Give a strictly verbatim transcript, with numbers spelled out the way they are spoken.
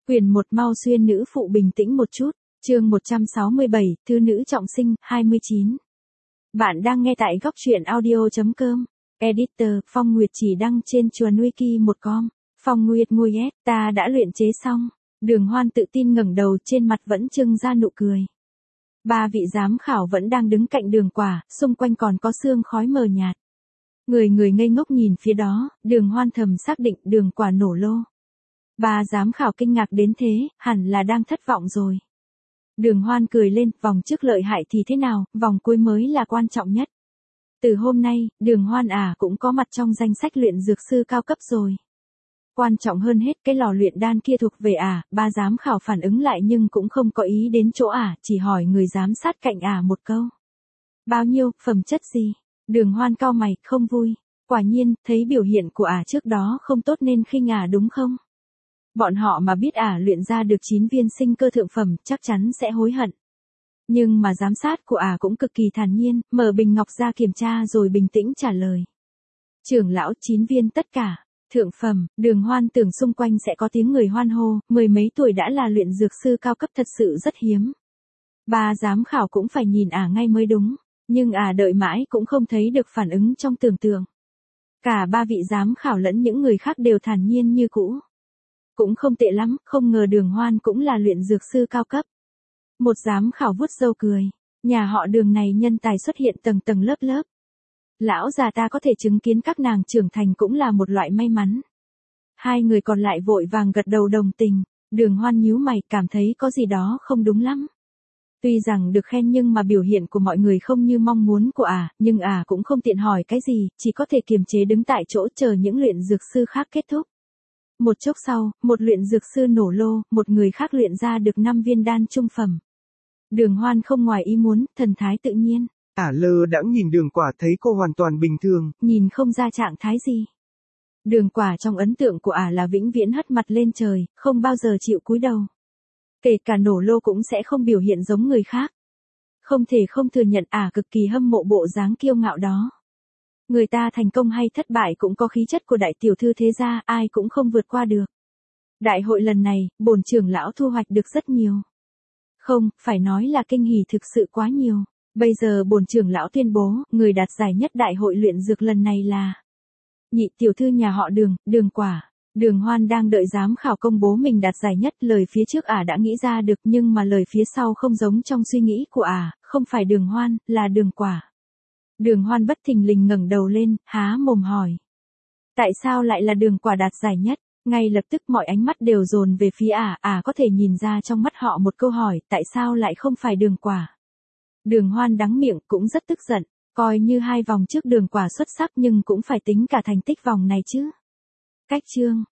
Quyền một Mau xuyên nữ phụ bình tĩnh một chút, chương một trăm sáu mươi bảy, thư nữ trọng sinh, hai mươi chín. Bạn đang nghe tại góc truyện audio chấm com. Editor, Phong Nguyệt chỉ đăng trên chuồn wiki một com. Phong Nguyệt ngồi ép, ta đã luyện chế xong. Đường Hoan tự tin ngẩng đầu, trên mặt vẫn trưng ra nụ cười. Ba vị giám khảo vẫn đang đứng cạnh Đường Quả, xung quanh còn có sương khói mờ nhạt. Người người ngây ngốc nhìn phía đó, Đường Hoan thầm xác định Đường Quả nổ lô. Ba giám khảo kinh ngạc đến thế, hẳn là đang thất vọng rồi. Đường Hoan cười lên, vòng trước lợi hại thì thế nào, vòng cuối mới là quan trọng nhất. Từ hôm nay, Đường Hoan à cũng có mặt trong danh sách luyện dược sư cao cấp rồi. Quan trọng hơn hết, cái lò luyện đan kia thuộc về à, ba giám khảo phản ứng lại nhưng cũng không có ý đến chỗ à, chỉ hỏi người giám sát cạnh à một câu. Bao nhiêu, phẩm chất gì? Đường Hoan cau mày, không vui. Quả nhiên, thấy biểu hiện của à trước đó không tốt nên khinh à đúng không? Bọn họ mà biết ả luyện ra được chín viên sinh cơ thượng phẩm, chắc chắn sẽ hối hận. Nhưng mà giám sát của ả cũng cực kỳ thản nhiên, mở bình ngọc ra kiểm tra rồi bình tĩnh trả lời. Trưởng lão, chín viên tất cả, thượng phẩm. Đường Hoan tưởng xung quanh sẽ có tiếng người hoan hô, mười mấy tuổi đã là luyện dược sư cao cấp thật sự rất hiếm. Ba giám khảo cũng phải nhìn ả ngay mới đúng, nhưng ả đợi mãi cũng không thấy được phản ứng trong tưởng tượng. Cả ba vị giám khảo lẫn những người khác đều thản nhiên như cũ. Cũng không tệ lắm, không ngờ Đường Hoan cũng là luyện dược sư cao cấp. Một giám khảo vuốt râu cười, nhà họ Đường này nhân tài xuất hiện tầng tầng lớp lớp. Lão già ta có thể chứng kiến các nàng trưởng thành cũng là một loại may mắn. Hai người còn lại vội vàng gật đầu đồng tình, Đường Hoan nhíu mày cảm thấy có gì đó không đúng lắm. Tuy rằng được khen nhưng mà biểu hiện của mọi người không như mong muốn của ả, nhưng ả cũng không tiện hỏi cái gì, chỉ có thể kiềm chế đứng tại chỗ chờ những luyện dược sư khác kết thúc. Một chốc sau, một luyện dược sư nổ lô, một người khác luyện ra được năm viên đan trung phẩm. Đường Hoan không ngoài ý muốn, thần thái tự nhiên. Ả lơ đãng nhìn Đường Quả thấy cô hoàn toàn bình thường. Nhìn không ra trạng thái gì. Đường Quả trong ấn tượng của ả là vĩnh viễn hất mặt lên trời, không bao giờ chịu cúi đầu. Kể cả nổ lô cũng sẽ không biểu hiện giống người khác. Không thể không thừa nhận ả cực kỳ hâm mộ bộ dáng kiêu ngạo đó. Người ta thành công hay thất bại cũng có khí chất của đại tiểu thư thế gia, ai cũng không vượt qua được. Đại hội lần này, bổn trưởng lão thu hoạch được rất nhiều. Không, phải nói là kinh hỉ thực sự quá nhiều. Bây giờ bổn trưởng lão tuyên bố, người đạt giải nhất đại hội luyện dược lần này là nhị tiểu thư nhà họ Đường, Đường Quả. Đường Hoan đang đợi giám khảo công bố mình đạt giải nhất, lời phía trước ả đã nghĩ ra được nhưng mà lời phía sau không giống trong suy nghĩ của ả, không phải Đường Hoan, là Đường Quả. Đường Hoan bất thình lình ngẩng đầu lên, há mồm hỏi. Tại sao lại là Đường Quả đạt giải nhất? Ngay lập tức mọi ánh mắt đều dồn về phía ả, ả có thể nhìn ra trong mắt họ một câu hỏi, tại sao lại không phải Đường Quả? Đường Hoan đắng miệng cũng rất tức giận, coi như hai vòng trước Đường Quả xuất sắc nhưng cũng phải tính cả thành tích vòng này chứ. Cách chương,